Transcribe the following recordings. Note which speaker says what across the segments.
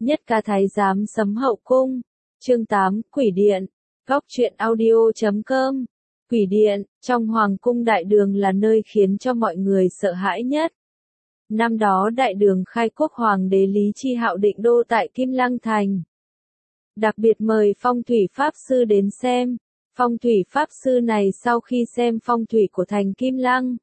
Speaker 1: Nhất ca thái giám sấm hậu cung. Chương 8, Quỷ Điện. Góc truyện audio.com. Quỷ Điện, trong hoàng cung đại đường là nơi khiến cho mọi người sợ hãi nhất. Năm đó đại đường khai quốc hoàng đế Lý Chi Hạo định đô tại Kim Lăng Thành. Đặc biệt mời phong thủy pháp sư đến xem. Phong thủy pháp sư này sau khi xem phong thủy của thành Kim Lăng,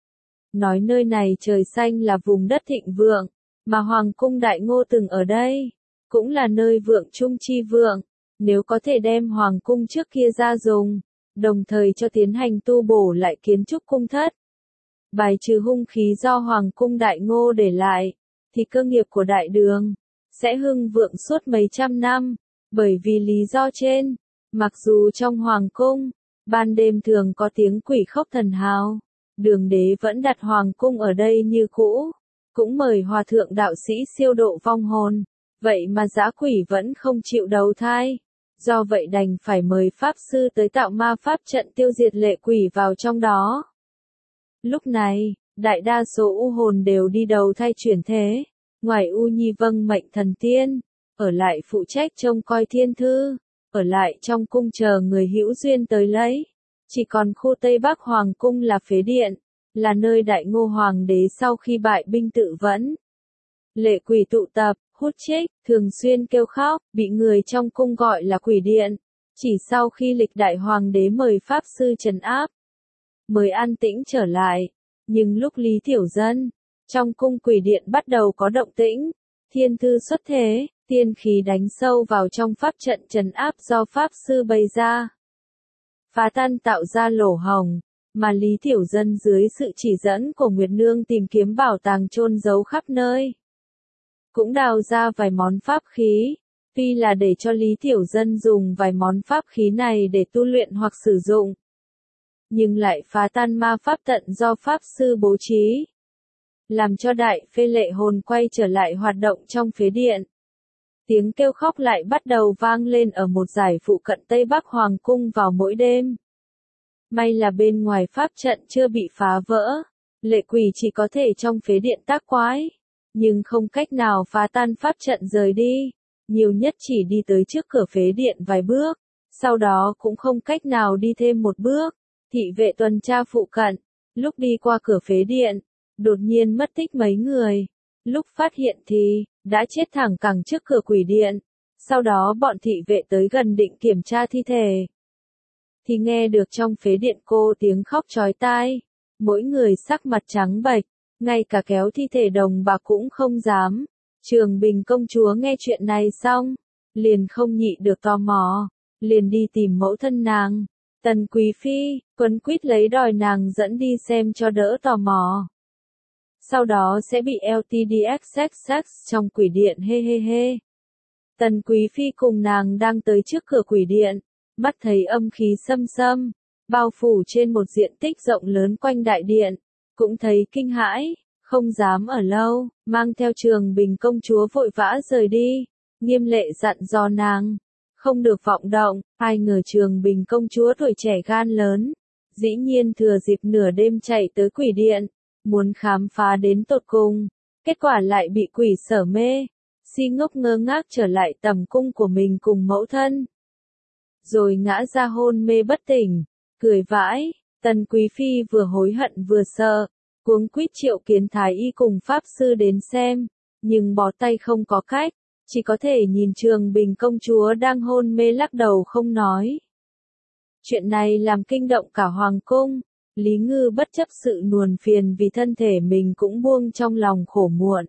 Speaker 1: nói nơi này trời xanh là vùng đất thịnh vượng, mà hoàng cung Đại Ngô từng ở đây, cũng là nơi vượng trung chi vượng, nếu có thể đem hoàng cung trước kia ra dùng, đồng thời cho tiến hành tu bổ lại kiến trúc cung thất, bài trừ hung khí do hoàng cung Đại Ngô để lại, thì cơ nghiệp của đại đường sẽ hưng vượng suốt mấy trăm năm. Bởi vì lý do trên, mặc dù trong hoàng cung, ban đêm thường có tiếng quỷ khóc thần hào, đường đế vẫn đặt hoàng cung ở đây như cũ, cũng mời hòa thượng đạo sĩ siêu độ vong hồn, vậy mà dã quỷ vẫn không chịu đầu thai. Do vậy đành phải mời pháp sư tới tạo ma pháp trận tiêu diệt lệ quỷ vào trong đó. Lúc này, đại đa số u hồn đều đi đầu thai chuyển thế, ngoài U Nhi vâng mệnh thần tiên, ở lại phụ trách trông coi thiên thư, ở lại trong cung chờ người hữu duyên tới lấy. Chỉ còn khu Tây Bắc Hoàng cung là phế điện, là nơi Đại Ngô Hoàng đế sau khi bại binh tự vẫn. Lệ quỷ tụ tập, hút chích, thường xuyên kêu khóc, bị người trong cung gọi là quỷ điện. Chỉ sau khi lịch đại hoàng đế mời pháp sư trấn áp, mới an tĩnh trở lại. Nhưng lúc Lý Tiểu Dân, trong cung quỷ điện bắt đầu có động tĩnh, thiên thư xuất thế, tiên khí đánh sâu vào trong pháp trận trấn áp do pháp sư bày ra, phá tan tạo ra lỗ hổng, mà Lý Tiểu Dân dưới sự chỉ dẫn của Nguyệt Nương tìm kiếm bảo tàng chôn giấu khắp nơi, cũng đào ra vài món pháp khí, tuy là để cho Lý Tiểu Dân dùng vài món pháp khí này để tu luyện hoặc sử dụng, nhưng lại phá tan ma pháp trận do pháp sư bố trí, làm cho đại phê lệ hồn quay trở lại hoạt động trong phế điện. Tiếng kêu khóc lại bắt đầu vang lên ở một dải phụ cận Tây Bắc Hoàng cung vào mỗi đêm. May là bên ngoài pháp trận chưa bị phá vỡ, lệ quỷ chỉ có thể trong phế điện tác quái, nhưng không cách nào phá tan pháp trận rời đi, nhiều nhất chỉ đi tới trước cửa phế điện vài bước, sau đó cũng không cách nào đi thêm một bước. Thị vệ tuần tra phụ cận, lúc đi qua cửa phế điện, đột nhiên mất tích mấy người, lúc phát hiện thì đã chết thẳng cẳng trước cửa quỷ điện. Sau đó bọn thị vệ tới gần định kiểm tra thi thể, thì nghe được trong phế điện cô tiếng khóc chói tai, mỗi người sắc mặt trắng bệch, ngay cả kéo thi thể đồng bạc cũng không dám. Trường Bình công chúa nghe chuyện này xong, liền không nhịn được tò mò, liền đi tìm mẫu thân nàng, Tần Quý Phi, quấn quýt lấy đòi nàng dẫn đi xem cho đỡ tò mò. Sau đó sẽ bị LTDXXX trong quỷ điện he he he. Tần Quý Phi cùng nàng đang tới trước cửa quỷ điện, mắt thấy âm khí xâm xâm, bao phủ trên một diện tích rộng lớn quanh đại điện, cũng thấy kinh hãi, không dám ở lâu, mang theo Trường Bình công chúa vội vã rời đi, nghiêm lệ dặn dò nàng, không được vọng động. Ai ngờ Trường Bình công chúa tuổi trẻ gan lớn, dĩ nhiên thừa dịp nửa đêm chạy tới quỷ điện, muốn khám phá đến tột cùng, kết quả lại bị quỷ sở mê, si ngốc ngơ ngác trở lại tầm cung của mình cùng mẫu thân, rồi ngã ra hôn mê bất tỉnh, cười vãi. Tần Quý Phi vừa hối hận vừa sợ, cuống quýt triệu kiến thái y cùng pháp sư đến xem, nhưng bó tay không có cách, chỉ có thể nhìn Trường Bình công chúa đang hôn mê lắc đầu không nói. Chuyện này làm kinh động cả hoàng cung. Lý Ngư bất chấp sự nuồn phiền vì thân thể mình cũng buông trong lòng khổ muộn,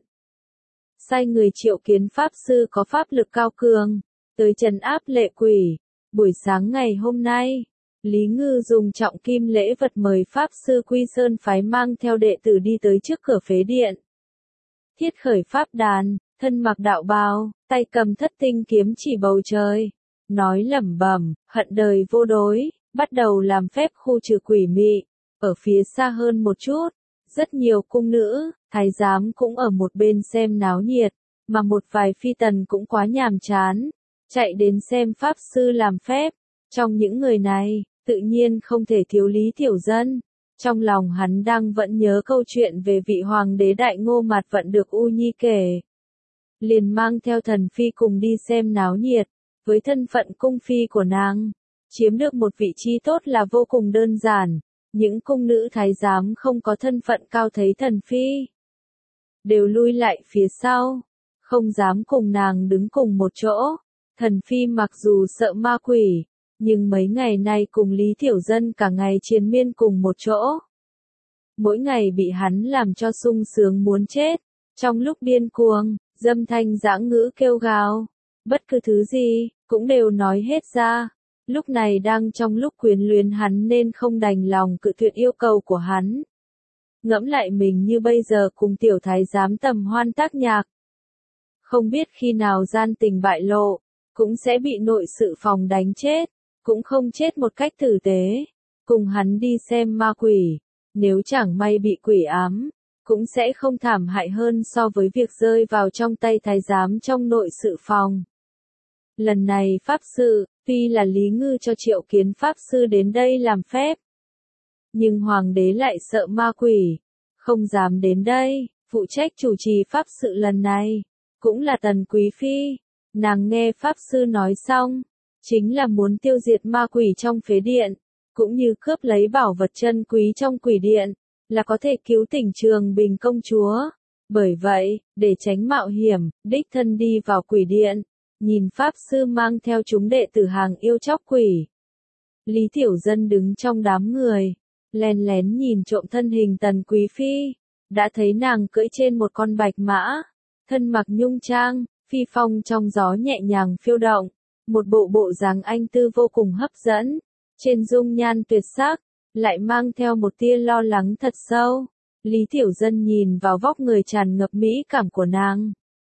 Speaker 1: sai người triệu kiến pháp sư có pháp lực cao cường, tới trấn áp lệ quỷ. Buổi sáng ngày hôm nay, Lý Ngư dùng trọng kim lễ vật mời pháp sư Quy Sơn phái mang theo đệ tử đi tới trước cửa phế điện. Thiết khởi pháp đàn, thân mặc đạo bào, tay cầm thất tinh kiếm chỉ bầu trời, nói lẩm bẩm, hận đời vô đối, bắt đầu làm phép khu trừ quỷ mị. Ở phía xa hơn một chút, rất nhiều cung nữ, thái giám cũng ở một bên xem náo nhiệt, mà một vài phi tần cũng quá nhàm chán, chạy đến xem pháp sư làm phép. Trong những người này, tự nhiên không thể thiếu Lý Tiểu Dân. Trong lòng hắn đang vẫn nhớ câu chuyện về vị hoàng đế Đại Ngô Mạt Vận được U Nhi kể. liền mang theo thần phi cùng đi xem náo nhiệt. Với thân phận cung phi của nàng, chiếm được một vị trí tốt là vô cùng đơn giản. Những cung nữ thái giám không có thân phận cao thấy thần phi, đều lui lại phía sau, không dám cùng nàng đứng cùng một chỗ. Thần phi mặc dù sợ ma quỷ, nhưng mấy ngày nay cùng Lý Tiểu Dân cả ngày triền miên cùng một chỗ. Mỗi ngày bị hắn làm cho sung sướng muốn chết, trong lúc điên cuồng, dâm thanh dãng ngữ kêu gào, bất cứ thứ gì, cũng đều nói hết ra. Lúc này đang trong lúc quyến luyến hắn nên không đành lòng cự tuyệt yêu cầu của hắn. Ngẫm lại mình như bây giờ cùng tiểu thái giám tầm hoan tác nhạc. Không biết khi nào gian tình bại lộ, cũng sẽ bị nội sự phòng đánh chết, cũng không chết một cách tử tế. Cùng hắn đi xem ma quỷ, nếu chẳng may bị quỷ ám, cũng sẽ không thảm hại hơn so với việc rơi vào trong tay thái giám trong nội sự phòng. Lần này pháp sự, tuy là Lý Ngư cho Triệu Kiến pháp sư đến đây làm phép, nhưng hoàng đế lại sợ ma quỷ, không dám đến đây. Phụ trách chủ trì pháp sự lần này, cũng là Tần Quý Phi. Nàng nghe pháp sư nói xong, chính là muốn tiêu diệt ma quỷ trong phế điện, cũng như cướp lấy bảo vật chân quý trong quỷ điện, là có thể cứu tỉnh Trường Bình công chúa. Bởi vậy, để tránh mạo hiểm, đích thân đi vào quỷ điện, nhìn pháp sư mang theo chúng đệ tử hàng yêu chóc quỷ. Lý Tiểu Dân đứng trong đám người, lén lén nhìn trộm thân hình Tần Quý Phi, đã thấy nàng cưỡi trên một con bạch mã, thân mặc nhung trang, phi phong trong gió nhẹ nhàng phiêu động, một bộ bộ dáng anh tư vô cùng hấp dẫn, trên dung nhan tuyệt sắc, lại mang theo một tia lo lắng thật sâu. Lý Tiểu Dân nhìn vào vóc người tràn ngập mỹ cảm của nàng,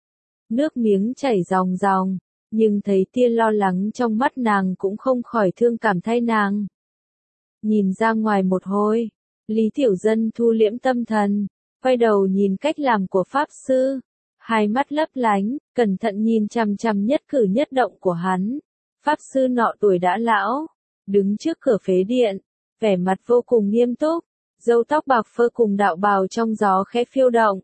Speaker 1: nước miếng chảy ròng ròng, nhưng thấy tia lo lắng trong mắt nàng cũng không khỏi thương cảm thay nàng. Nhìn ra ngoài một hồi, Lý Tiểu Dân thu liễm tâm thần, quay đầu nhìn cách làm của pháp sư, hai mắt lấp lánh, cẩn thận nhìn chằm chằm nhất cử nhất động của hắn. Pháp sư nọ tuổi đã lão, đứng trước cửa phế điện, vẻ mặt vô cùng nghiêm túc, râu tóc bạc phơ cùng đạo bào trong gió khẽ phiêu động.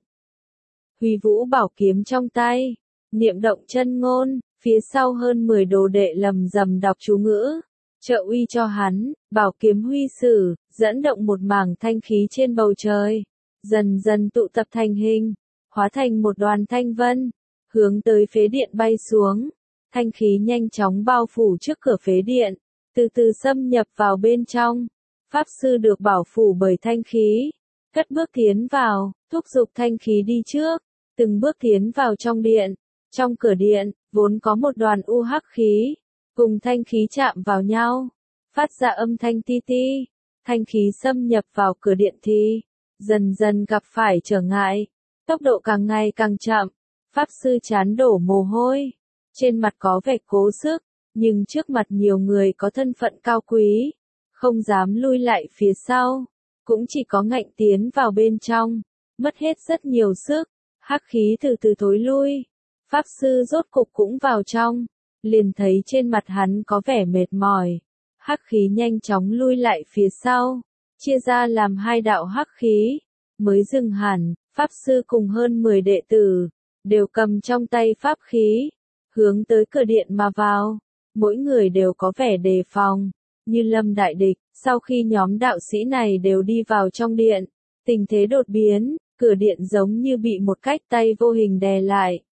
Speaker 1: Huy vũ bảo kiếm trong tay, niệm động chân ngôn, phía sau hơn 10 đồ đệ lầm rầm đọc chú ngữ, trợ uy cho hắn. Bảo kiếm huy sử, dẫn động một mảng thanh khí trên bầu trời, dần dần tụ tập thành hình, hóa thành một đoàn thanh vân, hướng tới phế điện bay xuống. Thanh khí nhanh chóng bao phủ trước cửa phế điện, từ từ xâm nhập vào bên trong. Pháp sư được bảo phủ bởi thanh khí, cất bước tiến vào, thúc giục thanh khí đi trước, từng bước tiến vào trong điện. Trong cửa điện, vốn có một đoàn u hắc khí, cùng thanh khí chạm vào nhau, phát ra âm thanh ti ti. Thanh khí xâm nhập vào cửa điện thì dần dần gặp phải trở ngại, tốc độ càng ngày càng chậm. Pháp sư chán đổ mồ hôi, trên mặt có vẻ cố sức, nhưng trước mặt nhiều người có thân phận cao quý, không dám lui lại phía sau, cũng chỉ có ngạnh tiến vào bên trong, mất hết rất nhiều sức. Hắc khí từ từ thối lui, pháp sư rốt cục cũng vào trong, liền thấy trên mặt hắn có vẻ mệt mỏi. Hắc khí nhanh chóng lui lại phía sau, chia ra làm hai đạo hắc khí, mới dừng hẳn. Pháp sư cùng hơn 10 đệ tử, đều cầm trong tay pháp khí, hướng tới cửa điện mà vào. Mỗi người đều có vẻ đề phòng, như lâm đại địch. Sau khi nhóm đạo sĩ này đều đi vào trong điện, tình thế đột biến, cửa điện giống như bị một cái tay vô hình đè lại.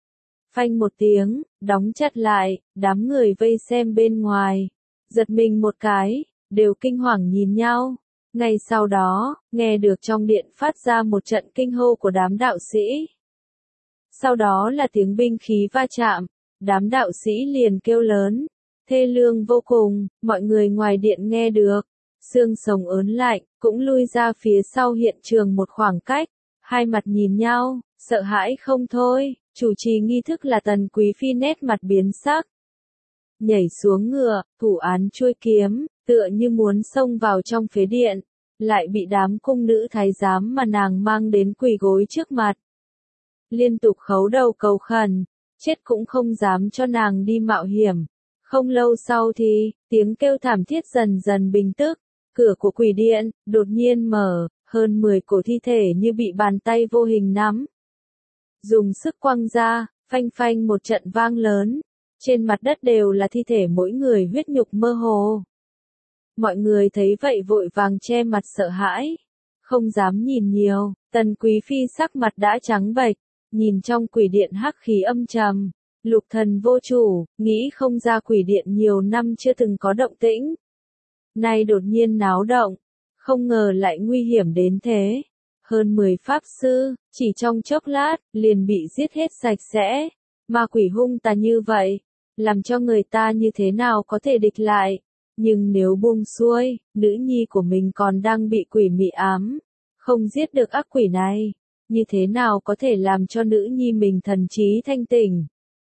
Speaker 1: Phanh một tiếng, đóng chặt lại, đám người vây xem bên ngoài, giật mình một cái, đều kinh hoàng nhìn nhau. Ngay sau đó, nghe được trong điện phát ra một trận kinh hô của đám đạo sĩ. Sau đó là tiếng binh khí va chạm, đám đạo sĩ liền kêu lớn, thê lương vô cùng. Mọi người ngoài điện nghe được, xương sống ớn lạnh, cũng lui ra phía sau hiện trường một khoảng cách, hai mặt nhìn nhau, sợ hãi không thôi. Chủ trì nghi thức là Tần Quý Phi nét mặt biến sắc, nhảy xuống ngựa, thủ án chuôi kiếm, tựa như muốn xông vào trong phế điện, lại bị đám cung nữ thái giám mà nàng mang đến quỳ gối trước mặt, liên tục khấu đầu cầu khẩn, chết cũng không dám cho nàng đi mạo hiểm. Không lâu sau thì, tiếng kêu thảm thiết dần dần bình tức, cửa của quỷ điện đột nhiên mở, hơn 10 cổ thi thể như bị bàn tay vô hình nắm, dùng sức quăng ra, Phanh phanh một trận vang lớn, trên mặt đất đều là thi thể mỗi người huyết nhục mơ hồ. Mọi người thấy vậy vội vàng che mặt sợ hãi, không dám nhìn nhiều. Tần Quý Phi sắc mặt đã trắng bệch, nhìn trong quỷ điện hắc khí âm trầm, lục thần vô chủ, nghĩ không ra quỷ điện nhiều năm chưa từng có động tĩnh. Nay đột nhiên náo động, không ngờ lại nguy hiểm đến thế. Hơn 10 pháp sư, chỉ trong chốc lát, liền bị giết hết sạch sẽ. Ma quỷ hung tàn như vậy, làm cho người ta như thế nào có thể địch lại. Nhưng nếu buông xuôi, nữ nhi của mình còn đang bị quỷ mị ám, không giết được ác quỷ này, như thế nào có thể làm cho nữ nhi mình thần trí thanh tỉnh.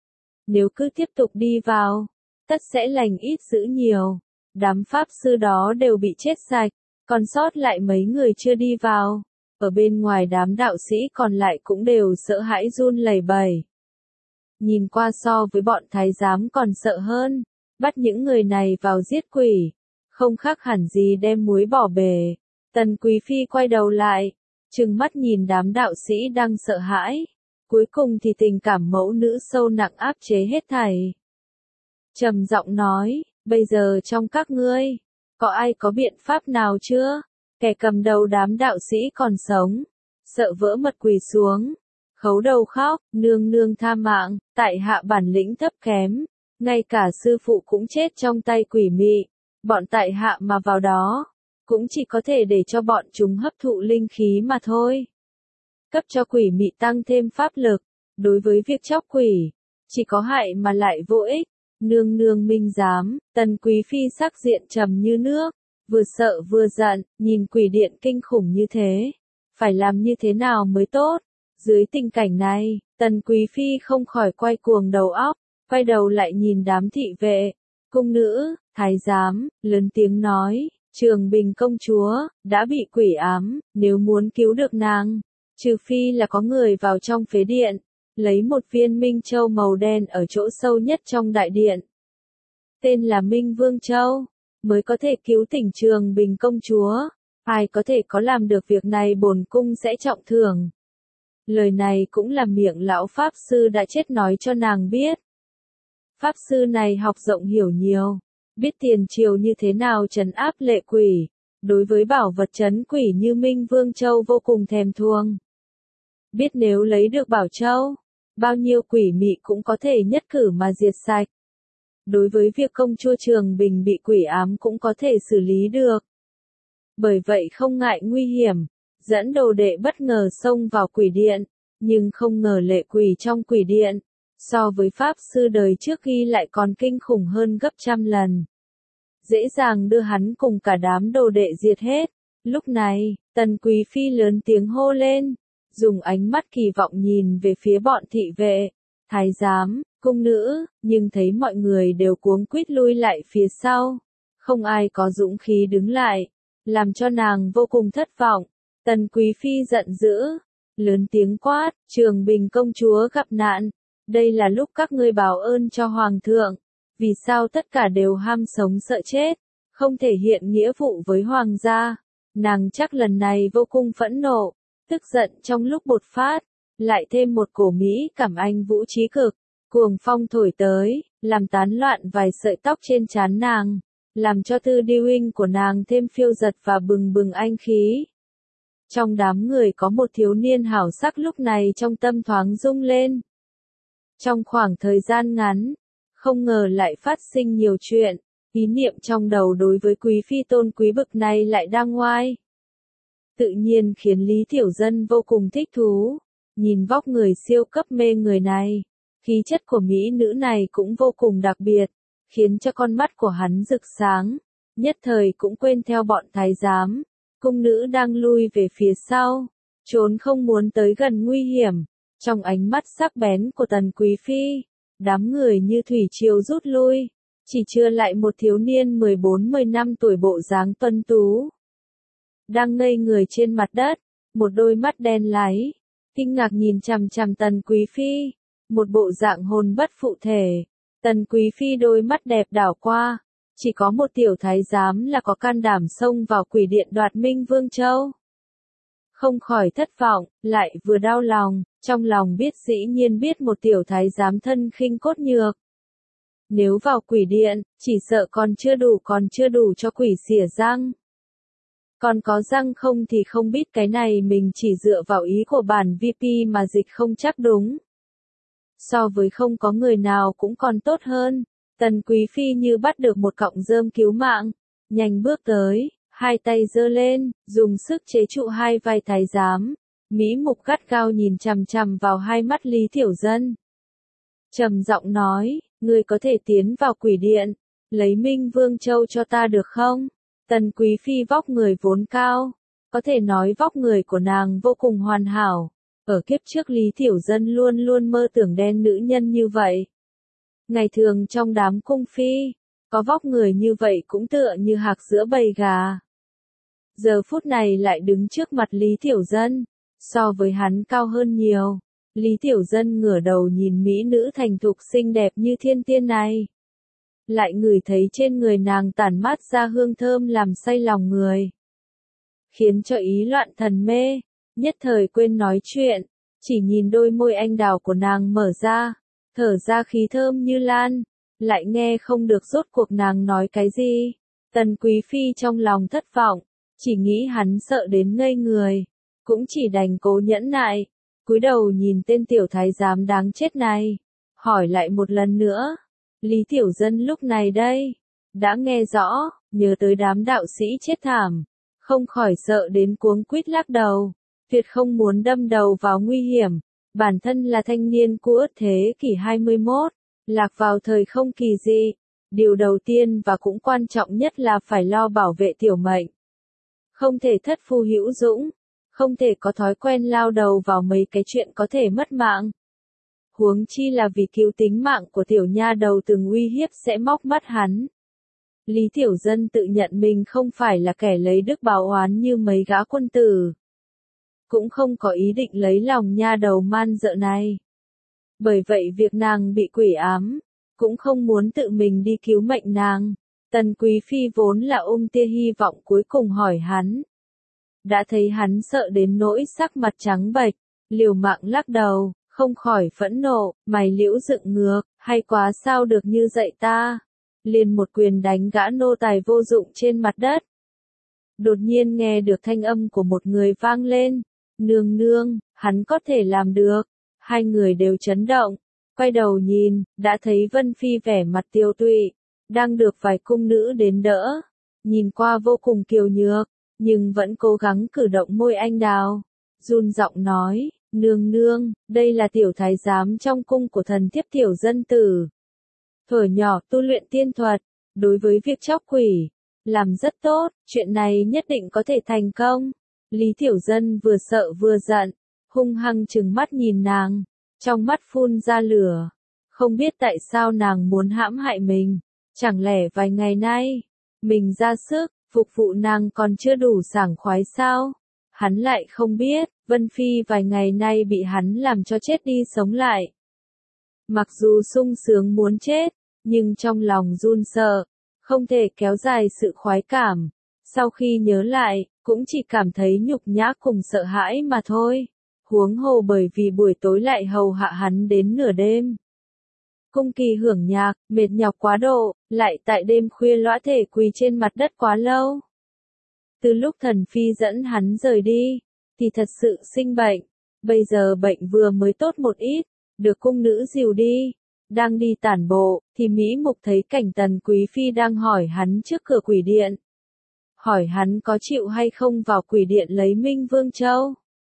Speaker 1: Nếu cứ tiếp tục đi vào, tất sẽ lành ít dữ nhiều. Đám pháp sư đó đều bị chết sạch, còn sót lại mấy người chưa đi vào. Ở bên ngoài đám đạo sĩ còn lại cũng đều sợ hãi run lẩy bẩy. Nhìn qua so với bọn thái giám còn sợ hơn, bắt những người này vào giết quỷ, không khác hẳn gì đem muối bỏ bể. Tần Quý Phi quay đầu lại, trừng mắt nhìn đám đạo sĩ đang sợ hãi, cuối cùng thì tình cảm mẫu nữ sâu nặng áp chế hết thảy. Trầm giọng nói, bây giờ trong các ngươi, có ai có biện pháp nào chưa? Kẻ cầm đầu đám đạo sĩ còn sống, sợ vỡ mật quỳ xuống, khấu đầu khóc, nương nương tha mạng, tại hạ bản lĩnh thấp kém, ngay cả sư phụ cũng chết trong tay quỷ mị, bọn tại hạ mà vào đó, cũng chỉ có thể để cho bọn chúng hấp thụ linh khí mà thôi. Cấp cho quỷ mị tăng thêm pháp lực, đối với việc chóc quỷ, chỉ có hại mà lại vô ích. Nương nương minh giám, Tần Quý Phi sắc diện trầm như nước, vừa sợ vừa giận, nhìn quỷ điện kinh khủng như thế, phải làm như thế nào mới tốt. Dưới tình cảnh này, Tần Quý Phi không khỏi quay cuồng đầu óc, quay đầu lại nhìn đám thị vệ, cung nữ, thái giám, lớn tiếng nói, Trường Bình công chúa, đã bị quỷ ám, nếu muốn cứu được nàng, trừ phi là có người vào trong phế điện, lấy một viên minh châu màu đen ở chỗ sâu nhất trong đại điện. Tên là Minh Vương Châu, mới có thể cứu tỉnh Trường Bình công chúa. Ai có thể có làm được việc này bổn cung sẽ trọng thưởng. Lời này cũng là miệng lão Pháp Sư đã chết nói cho nàng biết. Pháp Sư này học rộng hiểu nhiều, biết tiền triều như thế nào trấn áp lệ quỷ, đối với bảo vật trấn quỷ như Minh Vương Châu vô cùng thèm thuồng. Biết nếu lấy được Bảo Châu, bao nhiêu quỷ mị cũng có thể nhất cử mà diệt sạch. Đối với việc công chúa Trường Bình bị quỷ ám cũng có thể xử lý được. Bởi vậy không ngại nguy hiểm, dẫn đồ đệ bất ngờ xông vào quỷ điện, nhưng không ngờ lệ quỷ trong quỷ điện, so với Pháp Sư đời trước ghi lại còn kinh khủng hơn gấp trăm lần. Dễ dàng đưa hắn cùng cả đám đồ đệ diệt hết. Lúc này, Tần Quý Phi lớn tiếng hô lên, dùng ánh mắt kỳ vọng nhìn về phía bọn thị vệ, thái giám, cung nữ, nhưng thấy mọi người đều cuống quýt lui lại phía sau. Không ai có dũng khí đứng lại, làm cho nàng vô cùng thất vọng. Tần Quý Phi giận dữ, lớn tiếng quát, Trường Bình công chúa gặp nạn, đây là lúc các ngươi báo ơn cho Hoàng thượng. Vì sao tất cả đều ham sống sợ chết, không thể hiện nghĩa vụ với Hoàng gia. Nàng chắc lần này vô cùng phẫn nộ, tức giận trong lúc bột phát, lại thêm một cổ mỹ cảm anh vũ trí cực, cuồng phong thổi tới, làm tán loạn vài sợi tóc trên trán nàng, làm cho tư đi huynh của nàng thêm phiêu giật và bừng bừng anh khí. Trong đám người có một thiếu niên hảo sắc lúc này trong tâm thoáng rung lên. Trong khoảng thời gian ngắn, không ngờ lại phát sinh nhiều chuyện, ý niệm trong đầu đối với quý phi tôn quý bực này lại đang ngoai. Tự nhiên khiến Lý Tiểu Dân vô cùng thích thú, nhìn vóc người siêu cấp mê người này, khí chất của mỹ nữ này cũng vô cùng đặc biệt, khiến cho con mắt của hắn rực sáng, nhất thời cũng quên theo bọn thái giám, cung nữ đang lui về phía sau, trốn không muốn tới gần nguy hiểm. Trong ánh mắt sắc bén của Tần Quý Phi, đám người như thủy triều rút lui, chỉ chừa lại một thiếu niên 14-15 tuổi bộ dáng tuấn tú. Đang ngây người trên mặt đất, một đôi mắt đen láy, kinh ngạc nhìn chằm chằm Tần Quý Phi, một bộ dạng hồn bất phụ thể. Tần Quý Phi đôi mắt đẹp đảo qua, chỉ có một tiểu thái giám là có can đảm xông vào quỷ điện đoạt Minh Vương Châu. Không khỏi thất vọng, lại vừa đau lòng, trong lòng biết dĩ nhiên biết một tiểu thái giám thân khinh cốt nhược. Nếu vào quỷ điện, chỉ sợ còn chưa đủ cho quỷ xỉa răng. Còn có răng không thì không biết, cái này mình chỉ dựa vào ý của bản VP mà dịch không chắc đúng. So với không có người nào cũng còn tốt hơn. Tần Quý Phi như bắt được một cọng rơm cứu mạng, nhanh bước tới, hai tay giơ lên, dùng sức chế trụ hai vai thái giám. Mỹ mục gắt gao nhìn chằm chằm vào hai mắt Lý Tiểu Dân. Trầm giọng nói, ngươi có thể tiến vào quỷ điện, lấy Minh Vương Châu cho ta được không? Tần Quý Phi vóc người vốn cao, có thể nói vóc người của nàng vô cùng hoàn hảo. Ở kiếp trước Lý Tiểu Dân luôn luôn mơ tưởng đen nữ nhân như vậy. Ngày thường trong đám cung phi, có vóc người như vậy cũng tựa như hạc giữa bầy gà. Giờ phút này lại đứng trước mặt Lý Tiểu Dân, so với hắn cao hơn nhiều. Lý Tiểu Dân ngửa đầu nhìn mỹ nữ thành thục xinh đẹp như thiên tiên này. Lại ngửi thấy trên người nàng tản mát ra hương thơm làm say lòng người. Khiến cho ý loạn thần mê, nhất thời quên nói chuyện, chỉ nhìn đôi môi anh đào của nàng mở ra, thở ra khí thơm như lan, lại nghe không được rốt cuộc nàng nói cái gì. Tần Quý Phi trong lòng thất vọng, chỉ nghĩ hắn sợ đến ngây người, cũng chỉ đành cố nhẫn nại, cúi đầu nhìn tên tiểu thái giám đáng chết này, hỏi lại một lần nữa. Lý Tiểu Dân lúc này đây, đã nghe rõ, nhớ tới đám đạo sĩ chết thảm, không khỏi sợ đến cuống quýt lắc đầu, tuyệt không muốn đâm đầu vào nguy hiểm, bản thân là thanh niên của thế kỷ 21, lạc vào thời không kỳ dị, điều đầu tiên và cũng quan trọng nhất là phải lo bảo vệ tiểu mệnh. Không thể thất phu hữu dũng, không thể có thói quen lao đầu vào mấy cái chuyện có thể mất mạng. Huống chi là vì cứu tính mạng của tiểu nha đầu từng uy hiếp sẽ móc mắt hắn. Lý Tiểu Dân tự nhận mình không phải là kẻ lấy đức báo oán như mấy gã quân tử. Cũng không có ý định lấy lòng nha đầu man dợ này. Bởi vậy việc nàng bị quỷ ám, cũng không muốn tự mình đi cứu mệnh nàng. Tần Quý Phi vốn là tia hy vọng cuối cùng hỏi hắn. Đã thấy hắn sợ đến nỗi sắc mặt trắng bệch, liều mạng lắc đầu, không khỏi phẫn nộ, mày liễu dựng ngược, hay quá sao được như dạy ta. Liền một quyền đánh gã nô tài vô dụng trên mặt đất. Đột nhiên nghe được thanh âm của một người vang lên, nương nương, hắn có thể làm được. Hai người đều chấn động, quay đầu nhìn, đã thấy Vân Phi vẻ mặt tiêu tụy, đang được vài cung nữ đến đỡ, nhìn qua vô cùng kiều nhược, nhưng vẫn cố gắng cử động môi anh đào, run giọng nói, nương nương, đây là tiểu thái giám trong cung của thần thiếp Tiểu Dân tử. Thuở nhỏ tu luyện tiên thuật, đối với việc chóc quỷ, làm rất tốt, chuyện này nhất định có thể thành công. Lý Tiểu Dân vừa sợ vừa giận, hung hăng trừng mắt nhìn nàng, trong mắt phun ra lửa. Không biết tại sao nàng muốn hãm hại mình, chẳng lẽ vài ngày nay, mình ra sức, phục vụ nàng còn chưa đủ sảng khoái sao? Hắn lại không biết, Vân Phi vài ngày nay bị hắn làm cho chết đi sống lại. Mặc dù sung sướng muốn chết, nhưng trong lòng run sợ, không thể kéo dài sự khoái cảm. Sau khi nhớ lại, cũng chỉ cảm thấy nhục nhã cùng sợ hãi mà thôi. Huống hồ bởi vì buổi tối lại hầu hạ hắn đến nửa đêm. Cung Kỳ hưởng nhạc, mệt nhọc quá độ, lại tại đêm khuya lõa thể quỳ trên mặt đất quá lâu. Từ lúc thần phi dẫn hắn rời đi, thì thật sự sinh bệnh. Bây giờ bệnh vừa mới tốt một ít, được cung nữ dìu đi. Đang đi tản bộ, thì Mỹ Mục thấy cảnh Tần Quý Phi đang hỏi hắn trước cửa quỷ điện. Hỏi hắn có chịu hay không vào quỷ điện lấy Minh Vương Châu.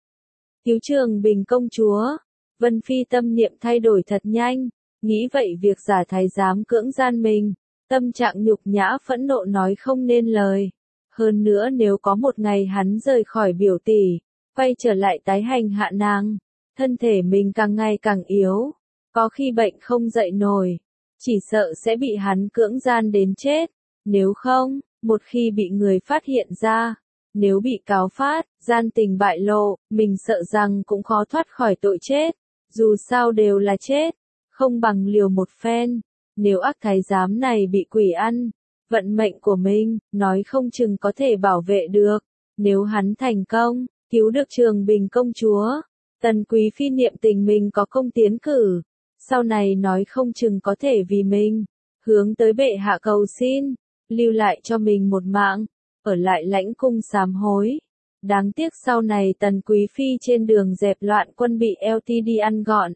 Speaker 1: Cứu Trường Bình công chúa, Vân Phi tâm niệm thay đổi thật nhanh, nghĩ vậy việc giả thái giám cưỡng gian mình, tâm trạng nhục nhã phẫn nộ nói không nên lời. Hơn nữa nếu có một ngày hắn rời khỏi biểu tỷ, quay trở lại tái hành hạ nàng, thân thể mình càng ngày càng yếu, có khi bệnh không dậy nổi, chỉ sợ sẽ bị hắn cưỡng gian đến chết. Nếu không, một khi bị người phát hiện ra, nếu bị cáo phát, gian tình bại lộ, mình sợ rằng cũng khó thoát khỏi tội chết. Dù sao đều là chết, không bằng liều một phen. Nếu ác thái giám này bị quỷ ăn, vận mệnh của mình, nói không chừng có thể bảo vệ được. Nếu hắn thành công, cứu được Trường Bình công chúa. Tần Quý Phi niệm tình mình có công tiến cử, sau này nói không chừng có thể vì mình, hướng tới bệ hạ cầu xin, lưu lại cho mình một mạng, ở lại lãnh cung sám hối. Đáng tiếc sau này Tần Quý Phi trên đường dẹp loạn quân bị LTD ăn gọn.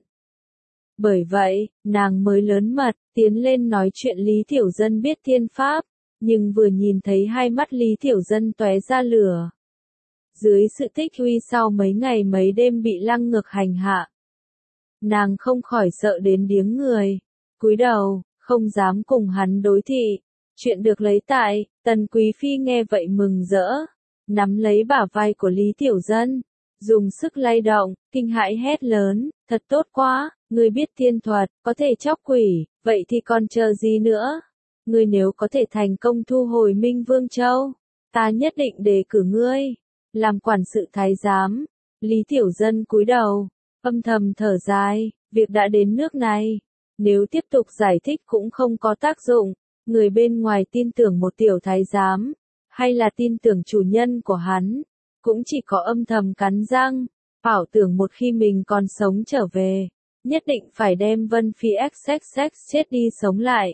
Speaker 1: Bởi vậy, nàng mới lớn mật, tiến lên nói chuyện Lý Thiểu Dân biết thiên pháp, nhưng vừa nhìn thấy hai mắt Lý Thiểu Dân tóe ra lửa. Dưới sự tích uy sau mấy ngày mấy đêm bị lăng ngược hành hạ, nàng không khỏi sợ đến điếng người, cúi đầu, không dám cùng hắn đối thị. Chuyện được lấy tại, Tần Quý Phi nghe vậy mừng rỡ, nắm lấy bả vai của Lý Tiểu Dân, dùng sức lay động, kinh hãi hét lớn, thật tốt quá, ngươi biết thiên thuật, có thể chóc quỷ, vậy thì còn chờ gì nữa? Ngươi nếu có thể thành công thu hồi Minh Vương Châu, ta nhất định đề cử ngươi làm quản sự thái giám. Lý Tiểu Dân cúi đầu, âm thầm thở dài, việc đã đến nước này, nếu tiếp tục giải thích cũng không có tác dụng, người bên ngoài tin tưởng một tiểu thái giám, hay là tin tưởng chủ nhân của hắn, cũng chỉ có âm thầm cắn răng, ảo tưởng một khi mình còn sống trở về, nhất định phải đem Vân Phi XXX chết đi sống lại.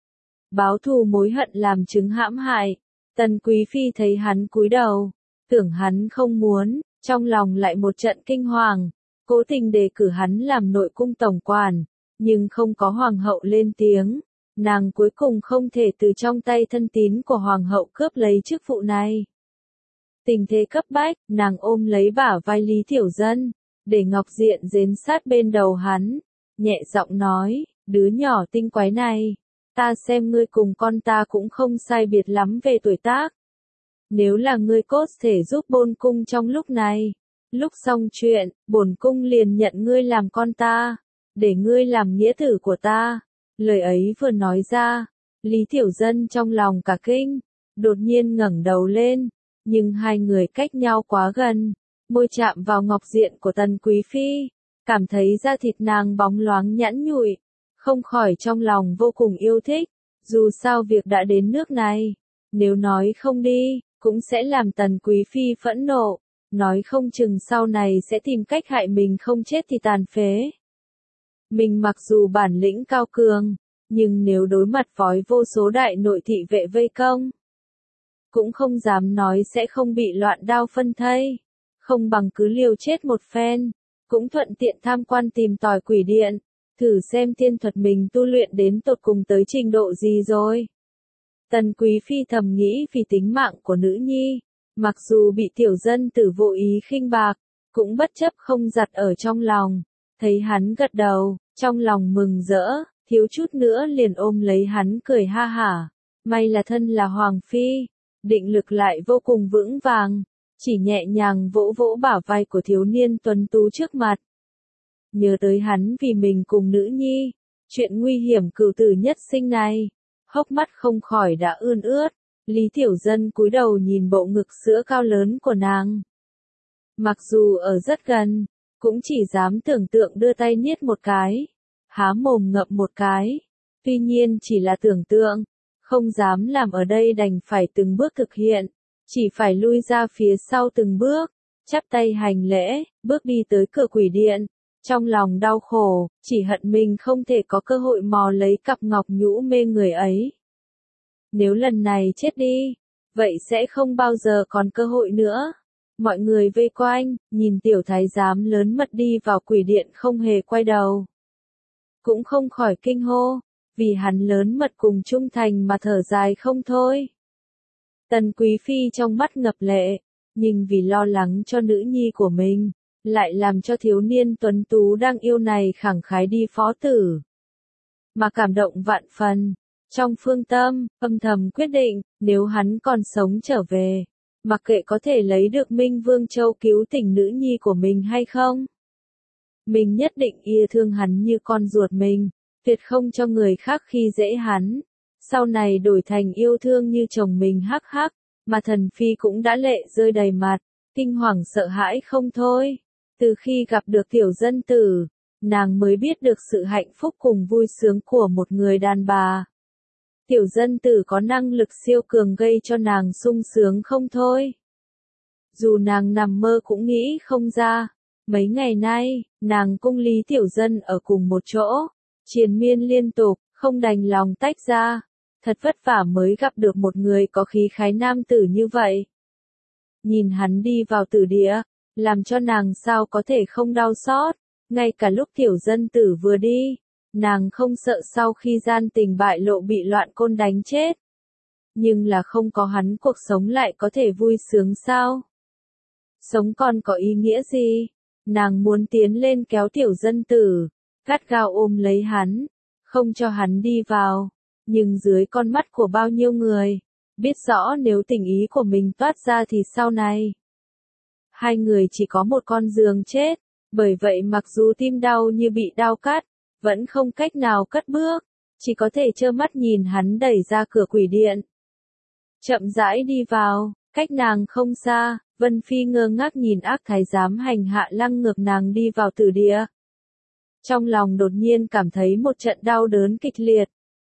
Speaker 1: Báo thù mối hận làm chứng hãm hại, Tần Quý Phi thấy hắn cúi đầu, tưởng hắn không muốn, trong lòng lại một trận kinh hoàng, cố tình đề cử hắn làm nội cung tổng quản, nhưng không có hoàng hậu lên tiếng, nàng cuối cùng không thể từ trong tay thân tín của hoàng hậu cướp lấy chức vụ này. Tình thế cấp bách, nàng ôm lấy bả vai Lý Thiểu Dân, để Ngọc Diện dến sát bên đầu hắn, nhẹ giọng nói, đứa nhỏ tinh quái này, ta xem ngươi cùng con ta cũng không sai biệt lắm về tuổi tác. Nếu là ngươi cốt thể giúp bổn cung trong lúc này, lúc xong chuyện, bổn cung liền nhận ngươi làm con ta, để ngươi làm nghĩa tử của ta. Lời ấy vừa nói ra, Lý Thiểu Dân trong lòng cả kinh, đột nhiên ngẩng đầu lên, nhưng hai người cách nhau quá gần, môi chạm vào ngọc diện của Tần Quý Phi, cảm thấy da thịt nàng bóng loáng nhẵn nhụi, không khỏi trong lòng vô cùng yêu thích, dù sao việc đã đến nước này, nếu nói không đi, cũng sẽ làm Tần Quý Phi phẫn nộ, nói không chừng sau này sẽ tìm cách hại mình không chết thì tàn phế. Mình mặc dù bản lĩnh cao cường, nhưng nếu đối mặt với vô số đại nội thị vệ vây công, cũng không dám nói sẽ không bị loạn đao phân thây, không bằng cứ liều chết một phen, cũng thuận tiện tham quan tìm tòi quỷ điện, thử xem tiên thuật mình tu luyện đến tột cùng tới trình độ gì rồi. Tần Quý Phi thầm nghĩ vì tính mạng của nữ nhi, mặc dù bị tiểu dân tử vô ý khinh bạc, cũng bất chấp không giặt ở trong lòng, thấy hắn gật đầu, trong lòng mừng rỡ, thiếu chút nữa liền ôm lấy hắn cười ha hả, may là thân là Hoàng Phi, định lực lại vô cùng vững vàng, chỉ nhẹ nhàng vỗ vỗ bả vai của thiếu niên tuấn tú trước mặt. Nhớ tới hắn vì mình cùng nữ nhi, chuyện nguy hiểm cửu tử nhất sinh này, hốc mắt không khỏi đã ươn ướt, Lý Tiểu Dân cúi đầu nhìn bộ ngực sữa cao lớn của nàng. Mặc dù ở rất gần, cũng chỉ dám tưởng tượng đưa tay niết một cái, há mồm ngậm một cái, tuy nhiên chỉ là tưởng tượng, không dám làm ở đây đành phải từng bước thực hiện, chỉ phải lui ra phía sau từng bước, chắp tay hành lễ, bước đi tới cửa quỷ điện, trong lòng đau khổ, chỉ hận mình không thể có cơ hội mò lấy cặp ngọc nhũ mê người ấy. Nếu lần này chết đi, vậy sẽ không bao giờ còn cơ hội nữa. Mọi người vây quanh, nhìn tiểu thái giám lớn mật đi vào quỷ điện không hề quay đầu. Cũng không khỏi kinh hô, vì hắn lớn mật cùng trung thành mà thở dài không thôi. Tần Quý Phi trong mắt ngập lệ, nhưng vì lo lắng cho nữ nhi của mình, lại làm cho thiếu niên tuấn tú đang yêu này khẳng khái đi phó tử. Mà cảm động vạn phần, trong phương tâm, âm thầm quyết định, nếu hắn còn sống trở về, mặc kệ có thể lấy được Minh Vương Châu cứu tỉnh nữ nhi của mình hay không. Mình nhất định yêu thương hắn như con ruột mình, tuyệt không cho người khác khi dễ hắn. Sau này đổi thành yêu thương như chồng mình hắc hắc, mà thần phi cũng đã lệ rơi đầy mặt, kinh hoàng sợ hãi không thôi. Từ khi gặp được tiểu dân tử, nàng mới biết được sự hạnh phúc cùng vui sướng của một người đàn bà. Tiểu dân tử có năng lực siêu cường gây cho nàng sung sướng không thôi. dù nàng nằm mơ cũng nghĩ không ra. Mấy ngày nay, nàng cùng Lý Tiểu Dân ở cùng một chỗ, triền miên liên tục, không đành lòng tách ra. Thật vất vả mới gặp được một người có khí khái nam tử như vậy. Nhìn hắn đi vào tử địa, làm cho nàng sao có thể không đau xót, ngay cả lúc Tiểu Dân tử vừa đi, nàng không sợ sau khi gian tình bại lộ bị loạn côn đánh chết. Nhưng là không có hắn cuộc sống lại có thể vui sướng sao? Sống còn có ý nghĩa gì? Nàng muốn tiến lên kéo Tiểu Dân tử, gắt gao ôm lấy hắn, không cho hắn đi vào. Nhưng dưới con mắt của bao nhiêu người, biết rõ nếu tình ý của mình toát ra thì sau này. Hai người chỉ có một con giường chết, bởi vậy mặc dù tim đau như bị đau cắt, vẫn không cách nào cất bước, chỉ có thể trơ mắt nhìn hắn đẩy ra cửa quỷ điện. Chậm rãi đi vào, cách nàng không xa, Vân Phi ngơ ngác nhìn ác thái giám hành hạ lăng ngược nàng đi vào tử địa. Trong lòng đột nhiên cảm thấy một trận đau đớn kịch liệt.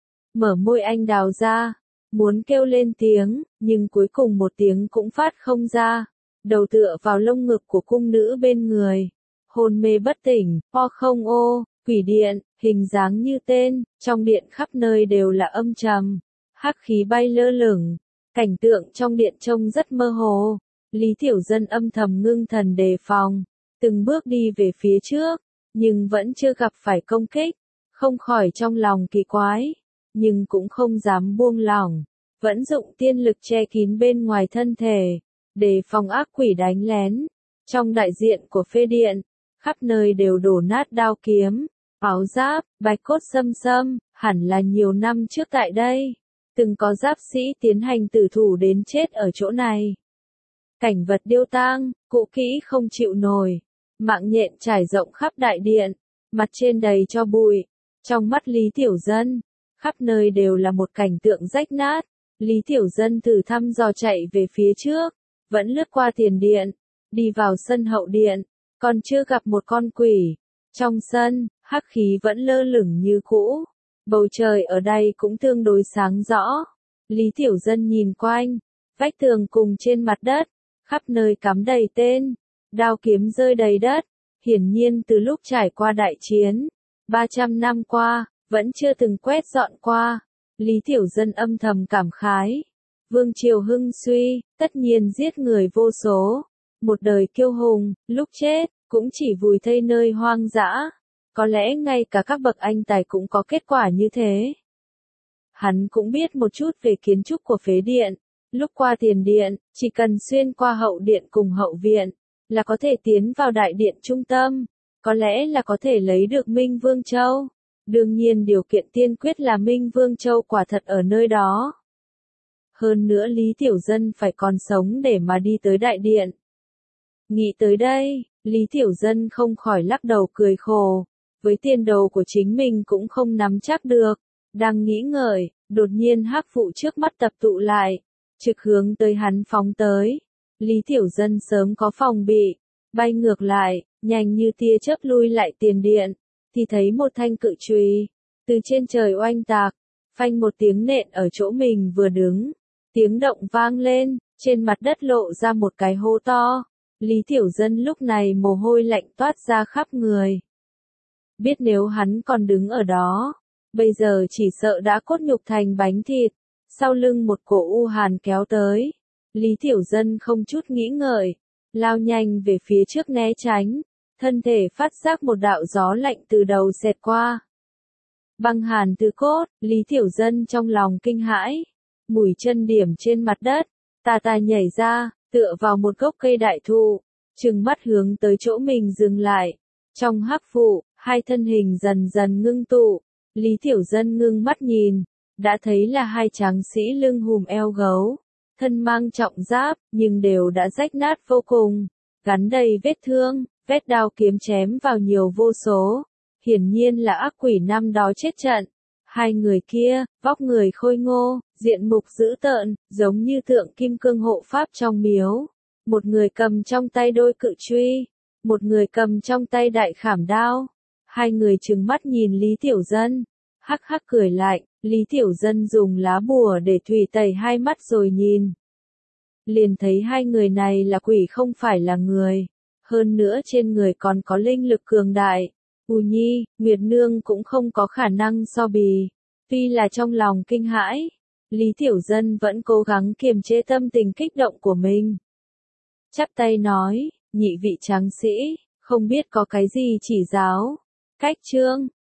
Speaker 1: Mở môi anh đào ra, muốn kêu lên tiếng, nhưng cuối cùng một tiếng cũng phát không ra. Đầu tựa vào lông ngực của cung nữ bên người, hôn mê bất tỉnh, o không ô, quỷ điện, hình dáng như tên, trong điện khắp nơi đều là âm trầm, hắc khí bay lơ lửng, cảnh tượng trong điện trông rất mơ hồ. Lý Tiểu Dân âm thầm ngưng thần đề phòng, từng bước đi về phía trước, nhưng vẫn chưa gặp phải công kích, không khỏi trong lòng kỳ quái, nhưng cũng không dám buông lỏng, vẫn dụng tiên lực che kín bên ngoài thân thể, để phòng ác quỷ đánh lén. Trong đại diện của phê điện, khắp nơi đều đổ nát đao kiếm, áo giáp, bạch cốt xâm xâm, hẳn là nhiều năm trước tại đây, từng có giáp sĩ tiến hành tử thủ đến chết ở chỗ này. Cảnh vật điêu tang, cũ kỹ không chịu nổi, mạng nhện trải rộng khắp đại điện, mặt trên đầy cho bụi. Trong mắt Lý Tiểu Dân, khắp nơi đều là một cảnh tượng rách nát. Lý Tiểu Dân thử thăm dò chạy về phía trước, vẫn lướt qua tiền điện, đi vào sân hậu điện, còn chưa gặp một con quỷ. Trong sân, hắc khí vẫn lơ lửng như cũ, bầu trời ở đây cũng tương đối sáng rõ. Lý Tiểu Dân nhìn quanh, vách tường cùng trên mặt đất, khắp nơi cắm đầy tên, đao kiếm rơi đầy đất, hiển nhiên từ lúc trải qua đại chiến, 300 năm qua, vẫn chưa từng quét dọn qua. Lý Tiểu Dân âm thầm cảm khái. Vương triều hưng suy, tất nhiên giết người vô số. Một đời kiêu hùng, lúc chết, cũng chỉ vùi thây nơi hoang dã. Có lẽ ngay cả các bậc anh tài cũng có kết quả như thế. Hắn cũng biết một chút về kiến trúc của phế điện. Lúc qua tiền điện, chỉ cần xuyên qua hậu điện cùng hậu viện, là có thể tiến vào đại điện trung tâm. Có lẽ là có thể lấy được Minh Vương Châu. Đương nhiên điều kiện tiên quyết là Minh Vương Châu quả thật ở nơi đó. Hơn nữa Lý Tiểu Dân phải còn sống để mà đi tới đại điện. Nghĩ tới đây, Lý Tiểu Dân không khỏi lắc đầu cười khổ. Với tiền đồ của chính mình cũng không nắm chắc được. Đang nghĩ ngợi, đột nhiên hắc vụ trước mắt tập tụ lại, trực hướng tới hắn phóng tới. Lý Tiểu Dân sớm có phòng bị, bay ngược lại, nhanh như tia chớp lui lại tiền điện, thì thấy một thanh cự chùy từ trên trời oanh tạc, phanh một tiếng nện ở chỗ mình vừa đứng. Tiếng động vang lên, trên mặt đất lộ ra một cái hố to. Lý Tiểu Dân lúc này mồ hôi lạnh toát ra khắp người. Biết nếu hắn còn đứng ở đó, bây giờ chỉ sợ đã cốt nhục thành bánh thịt. Sau lưng một cổ u hàn kéo tới. Lý Tiểu Dân không chút nghĩ ngợi, lao nhanh về phía trước né tránh. Thân thể phát giác một đạo gió lạnh từ đầu xẹt qua. Băng hàn từ cốt, Lý Tiểu Dân trong lòng kinh hãi. Mũi chân điểm trên mặt đất, tà nhảy ra, tựa vào một gốc cây đại thụ, trừng mắt hướng tới chỗ mình dừng lại. Trong hắc vụ, hai thân hình dần dần ngưng tụ. Lý Tiểu Dân ngưng mắt nhìn, đã thấy là hai tráng sĩ lưng hùm eo gấu, thân mang trọng giáp, nhưng đều đã rách nát vô cùng, gắn đầy vết thương, vết đao kiếm chém vào nhiều vô số. Hiển nhiên là ác quỷ năm đó chết trận. Hai người kia, vóc người khôi ngô, diện mục dữ tợn, giống như tượng kim cương hộ pháp trong miếu. Một người cầm trong tay đôi cự truy, một người cầm trong tay đại khảm đao. Hai người trừng mắt nhìn Lý Tiểu Dân, hắc hắc cười lại. Lý Tiểu Dân dùng lá bùa để thủy tẩy hai mắt rồi nhìn liền thấy hai người này là quỷ không phải là người. Hơn nữa trên người còn có linh lực cường đại. Nhi, Nguyệt Nương cũng không có khả năng so bì. Tuy là trong lòng kinh hãi, Lý Tiểu Dân vẫn cố gắng kiềm chế tâm tình kích động của mình. Chắp tay nói, nhị vị tráng sĩ, không biết có cái gì chỉ giáo. Cách chương